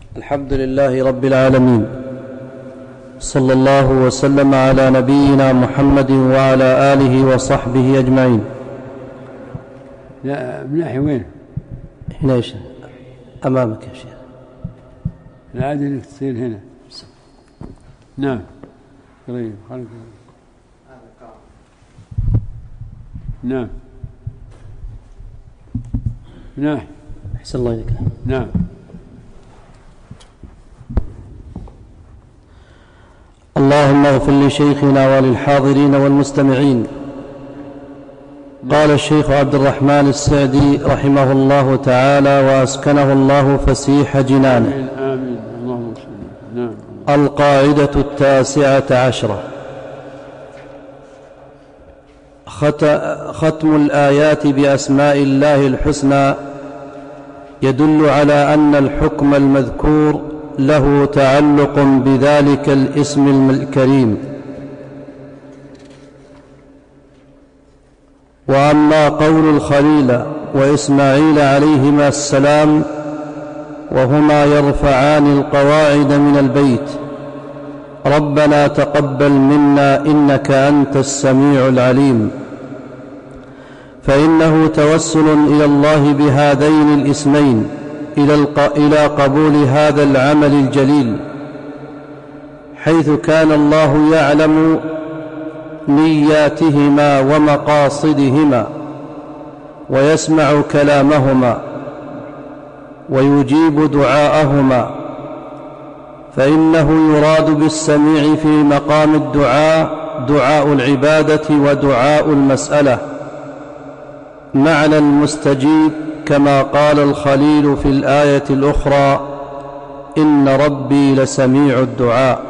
الحمد لله رب العالمين، صلى الله وسلم على نبينا محمد وعلى آله وصحبه أجمعين. لا من ناحية وين؟ هنا يا شيخ، أمامك يا شيخ. العادة انك تصير هنا. نعم قريب. نعم نعم أحسن الله إليك. نعم. اللهم اغفر لشيخنا وللحاضرين والمستمعين. قال الشيخ عبد الرحمن السعدي رحمه الله تعالى وأسكنه الله فسيح جنانه. آمين. اللهم صل. نعم. القاعدة 19: ختم الآيات بأسماء الله الحسنى يدل على أن الحكم المذكور له تعلق بذلك الاسم الكريم. وأما قول الخليل وإسماعيل عليهما السلام وهما يرفعان القواعد من البيت: ربنا تقبل منا إنك أنت السميع العليم، فإنه توسل إلى الله بهذين الاسمين إلى قبول هذا العمل الجليل، حيث كان الله يعلم نياتهما ومقاصدهما ويسمع كلامهما ويجيب دعاءهما، فإنه يراد بالسميع في مقام الدعاء دعاء العبادة ودعاء المسألة، معنى المستجيب، كما قال الخليل في الآية الأخرى: إن ربي لسميع الدعاء.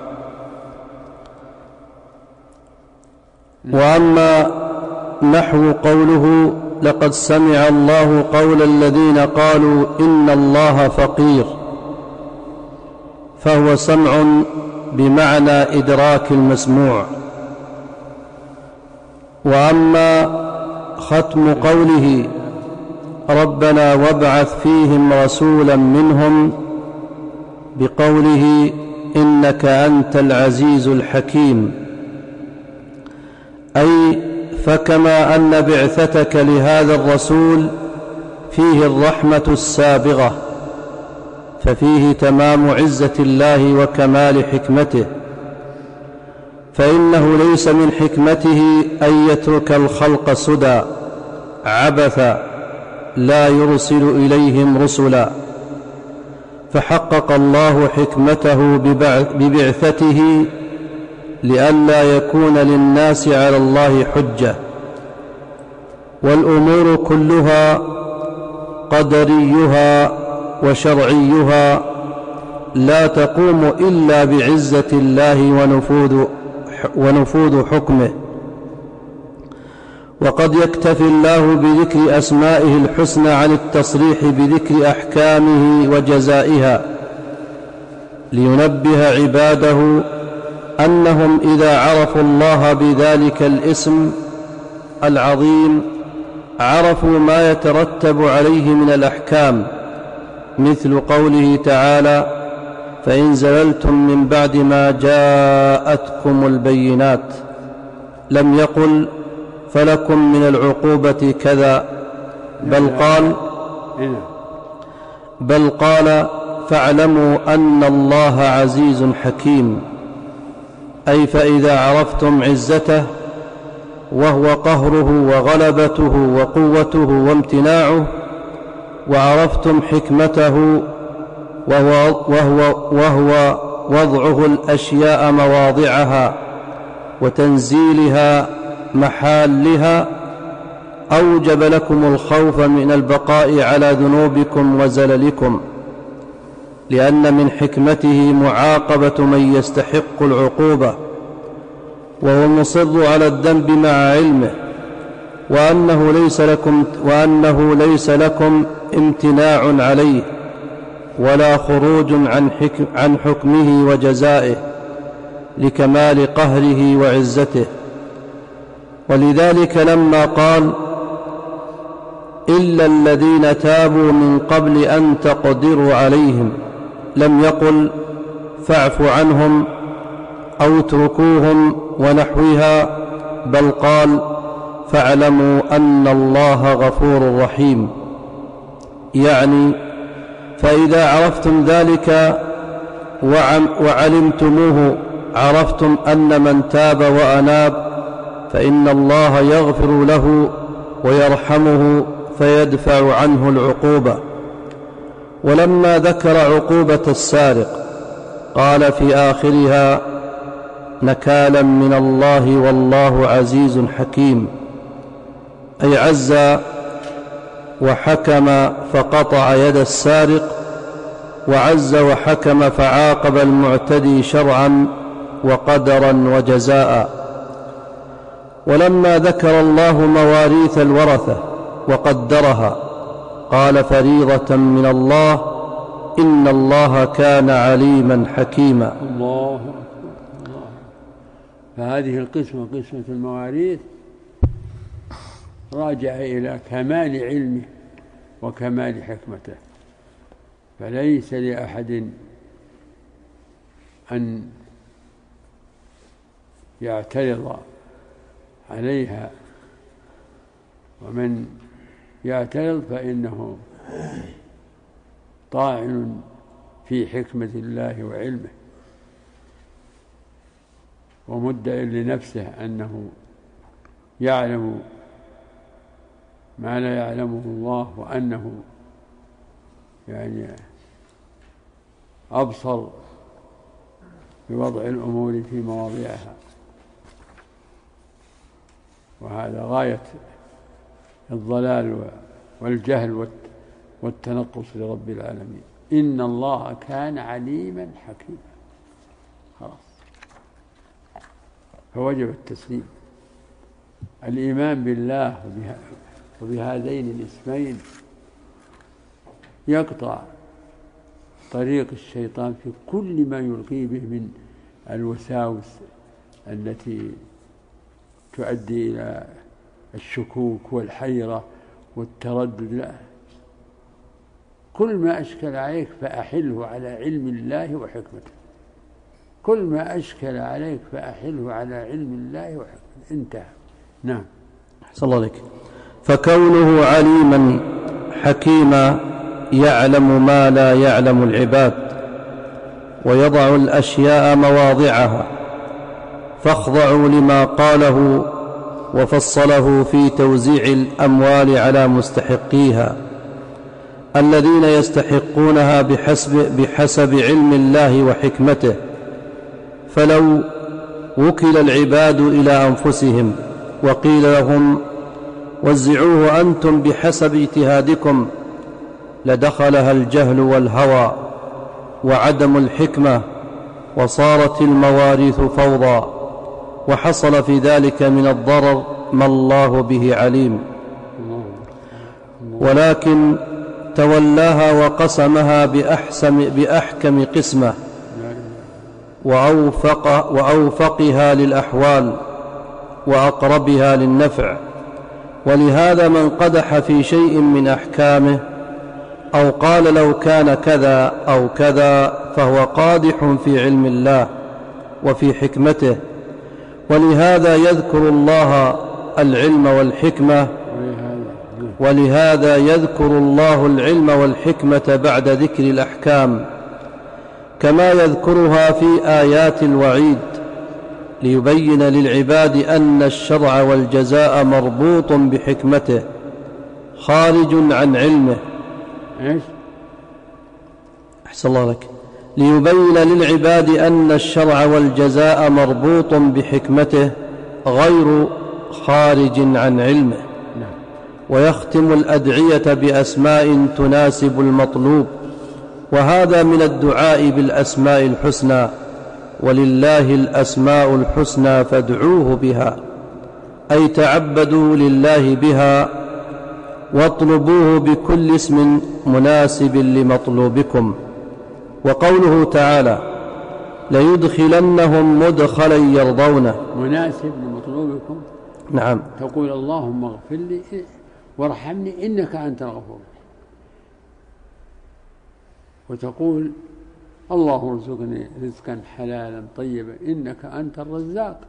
وأما نحو قوله: لقد سمع الله قول الذين قالوا إن الله فقير، فهو سمع بمعنى إدراك المسموع. وأما ختم قوله: ربنا وابعث فيهم رسولا منهم، بقوله: إنك أنت العزيز الحكيم، أي فكما أن بعثتك لهذا الرسول فيه الرحمة السابغة، ففيه تمام عزة الله وكمال حكمته، فإنه ليس من حكمته أن يترك الخلق سدى عبثا لا يرسل إليهم رسلا، فحقق الله حكمته ببعثته لئلا يكون للناس على الله حجة. والأمور كلها قدريها وشرعيها لا تقوم إلا بعزة الله ونفوذ حكمه. وقد يكتفي الله بذكر أسمائه الحسنى عن التصريح بذكر أحكامه وجزائها، لينبه عباده أنهم إذا عرفوا الله بذلك الاسم العظيم عرفوا ما يترتب عليه من الأحكام، مثل قوله تعالى: فإن زللتم من بعد ما جاءتكم البينات، لم يقل فلكم من العقوبة كذا، بل قال فاعلموا أن الله عزيز حكيم، أي فإذا عرفتم عزته وهو قهره وغلبته وقوته وامتناعه، وعرفتم حكمته وهو وضعه الأشياء مواضعها وتنزيلها محالها، أوجب لكم الخوف من البقاء على ذنوبكم وزللكم، لأن من حكمته معاقبة من يستحق العقوبة وهو مصر على الذنب مع علمه، وأنه ليس لكم امتناع عليه ولا خروج عن حكمه وجزائه لكمال قهره وعزته. ولذلك لما قال: إلا الذين تابوا من قبل أن تقدروا عليهم، لم يقل فاعف عنهم أو اتركوهم ونحوها، بل قال فاعلموا أن الله غفور رحيم، يعني فإذا عرفتم ذلك وعلمتموه عرفتم أن من تاب وأناب فإن الله يغفر له ويرحمه فيدفع عنه العقوبة. ولما ذكر عقوبة السارق قال في آخرها نكالا من الله والله عزيز حكيم، أي عز وحكم فقطع يد السارق، وعز وحكم فعاقب المعتدي شرعا وقدرا وجزاء. ولما ذكر الله مواريث الورثة وقدرها قال فريضة من الله إن الله كان عليما حكيما. الله أكبر الله. فهذه القسمة قسمة المواريث راجع إلى كمال علمه وكمال حكمته، فليس لأحد أن يعترض عليها، ومن يعترض فإنه طاعن في حكمة الله وعلمه، ومدعي لنفسه أنه يعلم ما لا يعلمه الله، وأنه يعني أبصر بوضع الأمور في مواضعها، وهذا غاية الضلال والجهل والتنقص لرب العالمين. إن الله كان عليما حكيما، خلاص، فوجب التسليم. الإيمان بالله وبهذين الاسمين يقطع طريق الشيطان في كل ما يلقي به من الوساوس التي تؤدي إلى الشكوك والحيرة والتردد. لا، كل ما أشكل عليك فأحله على علم الله وحكمته، كل ما أشكل عليك فأحله على علم الله وحكمته، انتهى. نعم. أحسن الله عليك. فكونه عليما حكيما يعلم ما لا يعلم العباد، ويضع الأشياء مواضعها، فاخضعوا لما قاله وفصله في توزيع الأموال على مستحقيها الذين يستحقونها بحسب علم الله وحكمته. فلو وكل العباد إلى أنفسهم وقيل لهم وزعوه أنتم بحسب اجتهادكم لدخلها الجهل والهوى وعدم الحكمة، وصارت المواريث فوضى، وحصل في ذلك من الضرر ما الله به عليم. ولكن تولاها وقسمها بأحكم قسمة وأوفقها للأحوال وأقربها للنفع. ولهذا من قدح في شيء من أحكامه أو قال لو كان كذا أو كذا فهو قادح في علم الله وفي حكمته. ولهذا يذكر الله العلم والحكمة بعد ذكر الأحكام، كما يذكرها في آيات الوعيد ليبين للعباد أن الشرع والجزاء مربوط بحكمته خارج عن علمه. أحسن الله لك. ليبين للعباد أن الشرع والجزاء مربوط بحكمته غير خارج عن علمه. ويختم الأدعية بأسماء تناسب المطلوب، وهذا من الدعاء بالأسماء الحسنى، ولله الأسماء الحسنى فادعوه بها، أي تعبدوا لله بها واطلبوه بكل اسم مناسب لمطلوبكم. وقوله تعالى ليدخلنهم مدخلا يرضونه، مناسب لمطلوبكم. نعم. تقول اللهم اغفر لي وارحمني إنك أنت الغفور، وتقول اللهم ارزقني رزقا حلالا طيبا إنك أنت الرزاق،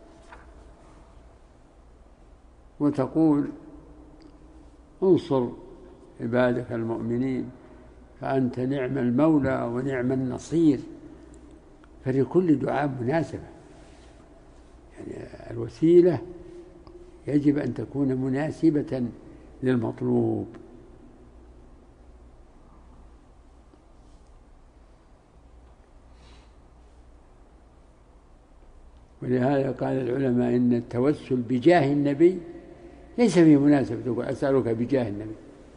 وتقول انصر عبادك المؤمنين فأنت نعم المولى ونعم النصير. فلكل دعاء مناسبة، يعني الوسيلة يجب أن تكون مناسبة للمطلوب. ولهذا قال العلماء إن التوسل بجاه النبي ليس فيه مناسبة تقول أسألك بجاه النبي،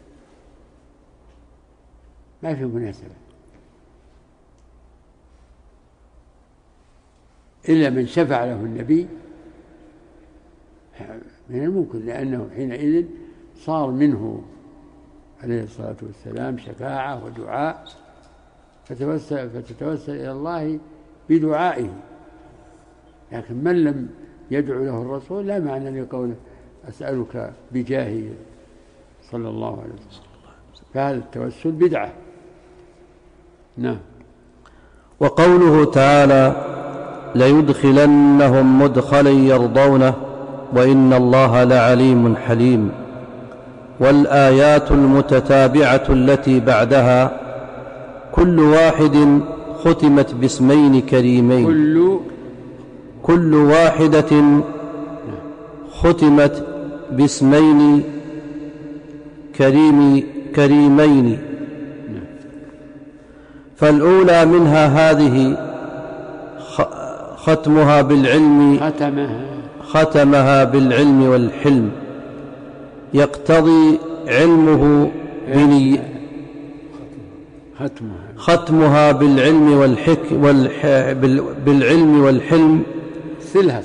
ما في مناسبة إلا من شفع له النبي من الممكن، لأنه حينئذ صار منه عليه الصلاة والسلام شفاعة ودعاء، فتتوسل إلى الله بدعائه. لكن من لم يدعو له الرسول لا معنى لقوله أسألك بجاهه صلى الله عليه وسلم، فهذا التوسل بدعة. نعم. وقوله تعالى ليدخلنهم مدخلا يرضونه وإن الله لعليم حليم. والآيات المتتابعة التي بعدها كل واحد ختمت باسمين كريمين، كل واحدة ختمت باسمين كريمين، فالأولى منها هذه ختمها بالعلم والحلم، يقتضي علمه ختمها بالعلم والحلم صلها.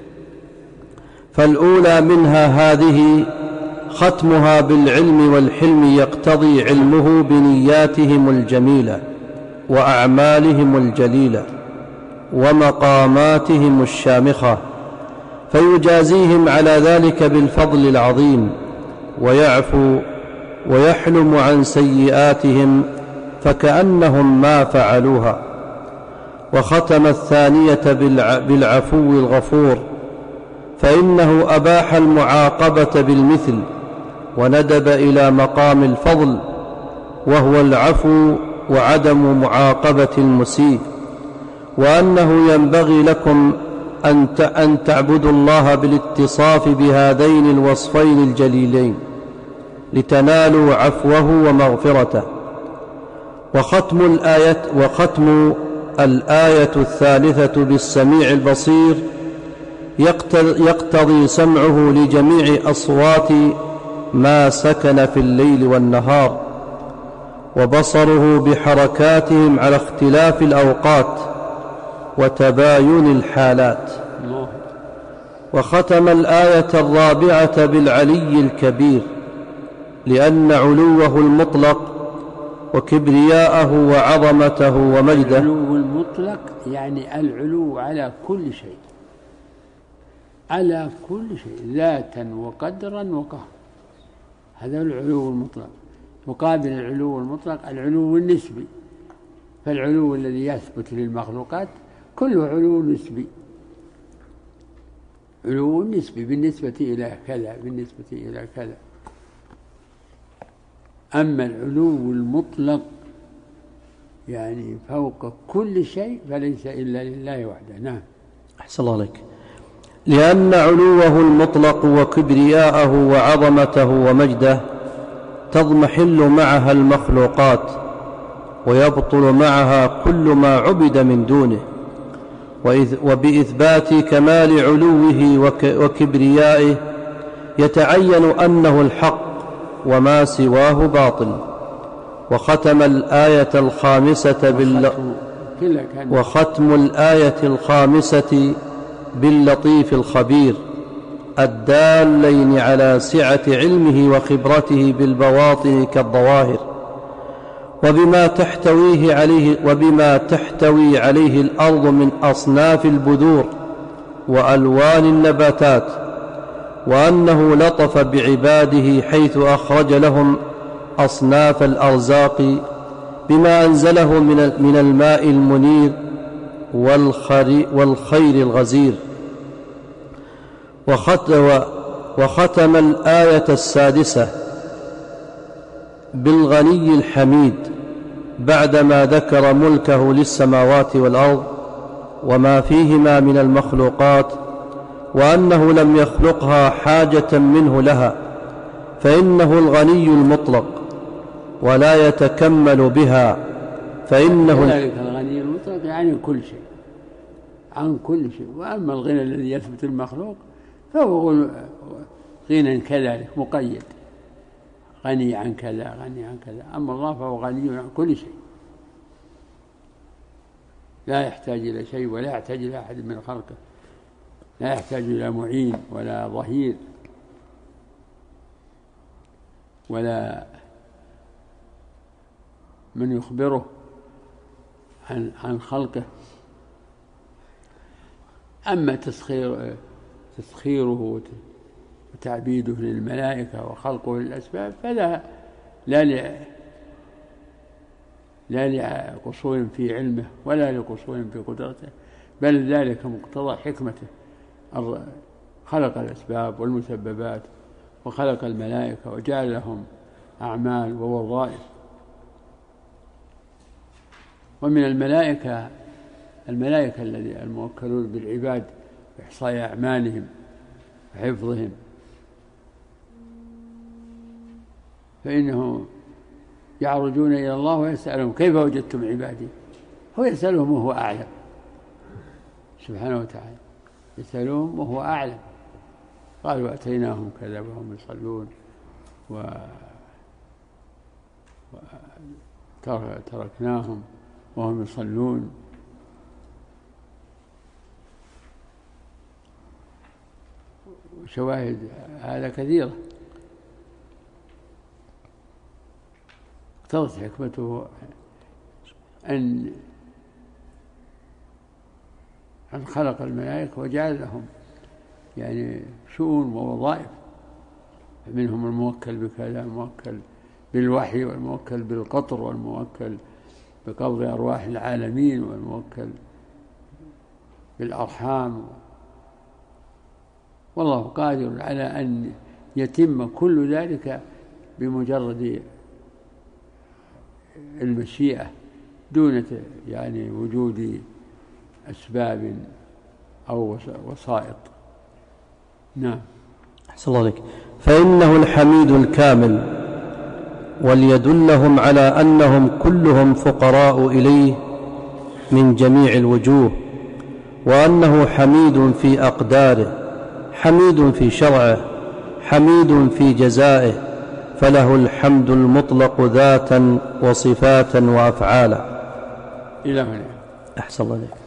فالأولى منها هذه ختمها بالعلم والحلم يقتضي علمه بنياتهم الجميلة وأعمالهم الجليلة ومقاماتهم الشامخة، فيجازيهم على ذلك بالفضل العظيم، ويعفو ويحلم عن سيئاتهم فكأنهم ما فعلوها. وختم الثانية بالعفو الغفور، فإنه أباح المعاقبة بالمثل وندب إلى مقام الفضل، وهو العفو وعدم معاقبة المسيء، وأنه ينبغي لكم أن تعبدوا الله بالاتصاف بهذين الوصفين الجليلين لتنالوا عفوه ومغفرته. وختم الآية الثالثة بالسميع البصير يقتضي سمعه لجميع أصوات ما سكن في الليل والنهار، وبصره بحركاتهم على اختلاف الأوقات وتباين الحالات. وختم الآية الرابعة بالعلي الكبير، لأن علوه المطلق وكبرياءه وعظمته ومجده. العلو المطلق يعني العلو على كل شيء، على كل شيء ذاتا وقدرا وقهرا، هذا العلو المطلق. مقابل العلو المطلق العلو النسبي، فالعلو الذي يثبت للمخلوقات كله علو نسبي، علو نسبي بالنسبة إلى كذا بالنسبة إلى كذا. أما العلو المطلق يعني فوق كل شيء فليس إلا لله وحده. نعم. أحسن الله عليك. لأن علوه المطلق وكبرياءه وعظمته ومجده تضمحل معها المخلوقات ويبطل معها كل ما عبد من دونه، وبإثبات كمال علوه وكبريائه يتعين أنه الحق وما سواه باطل. وختم الآية الخامسة باللطيف الخبير الدالين على سعة علمه وخبرته بالبواطن كالظواهر، وبما تحتوي عليه الأرض من أصناف البذور وألوان النباتات، وأنه لطف بعباده حيث أخرج لهم أصناف الأرزاق بما أنزله من الماء المنير والخير الغزير. وختم الآية السادسة بالغني الحميد بعدما ذكر ملكه للسماوات والأرض وما فيهما من المخلوقات، وأنه لم يخلقها حاجة منه لها، فإنه الغني المطلق ولا يتكمل بها، فإنه ذلك الغني المطلق يعني كل شيء، عن كل شيء. وأما الغنى الذي يثبت المخلوق فهو غنى كذلك مقيد، غني عن كذا غني عن كذا. أما الله فهو غني عن كل شيء، لا يحتاج إلى شيء ولا يحتاج إلى أحد من خلقه، لا يحتاج إلى معين ولا ظهير ولا من يخبره عن خلقه. أما تسخيره وتعبيده للملائكة وخلقه للأسباب فلا لقصور في علمه ولا لقصور في قدرته، بل ذلك مقتضى حكمته. خلق الأسباب والمسببات وخلق الملائكة وجعل لهم أعمال ووظائف. ومن الملائكة الذي الموكلون بالعباد بإحصاء أعمالهم وحفظهم، فإنه يعرجون إلى الله ويسألهم كيف وجدتم عبادي، هو يسألهم وهو أعلم سبحانه وتعالى، يسألهم وهو أعلم. قالوا أتيناهم كذا وهم يصلون وتركناهم وهم يصلون. وشواهد هذا كثيرة. اقتضت حكمته أن خلق الملائكة وجعل لهم يعني شؤون ووظائف، منهم الموكل بكذا، الموكل بالوحي، والموكل بالقطر، والموكل بقبض أرواح العالمين، والموكل بالأرحام. والله قادر على أن يتم كل ذلك بمجرد المشيئة دون يعني وجود أسباب أو وسائط. نعم. أحسن الله عليك. فإنه الحميد الكامل، وليدلهم على أنهم كلهم فقراء إليه من جميع الوجوه، وأنه حميد في أقداره، حميد في شرعه، حميد في جزائه، فله الحمد المطلق ذاتا وصفاتا وأفعالا. إلى هنا. أحسن الله عليك.